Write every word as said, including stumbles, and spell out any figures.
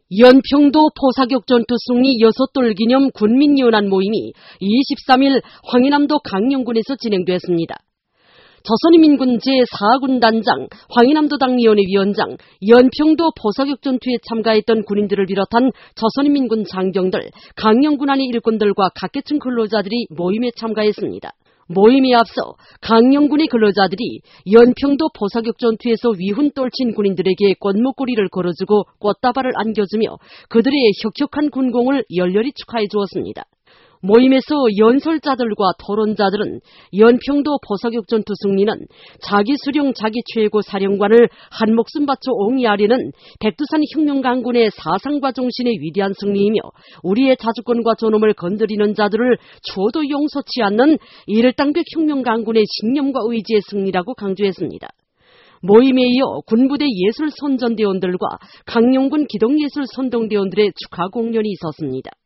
연평도 포사격 전투 승리 여섯 돌 기념 군민연합 모임이 이십삼일 황해남도 강령군에서 진행됐습니다. 조선인민군 제사 군단장, 황해남도 당위원회 위원장, 연평도 포사격 전투에 참가했던 군인들을 비롯한 조선인민군 장병들, 강령군 안의 일꾼들과 각계층 근로자들이 모임에 참가했습니다. 모임에 앞서 강령군의 근로자들이 연평도 포사격 전투에서 위훈 떨친 군인들에게 꽃목걸이를 걸어주고 꽃다발을 안겨주며 그들의 혁혁한 군공을 열렬히 축하해 주었습니다. 모임에서 연설자들과 토론자들은 연평도 포사격 전투 승리는 자기 수령 자기 최고 사령관을 한 목숨 바쳐 옹이하려는 백두산 혁명강군의 사상과 정신의 위대한 승리이며 우리의 자주권과 존엄을 건드리는 자들을 추호도 용서치 않는 일당백 혁명강군의 신념과 의지의 승리라고 강조했습니다. 모임에 이어 군부대 예술 선전대원들과 강령군 기동예술 선동대원들의 축하 공연이 있었습니다.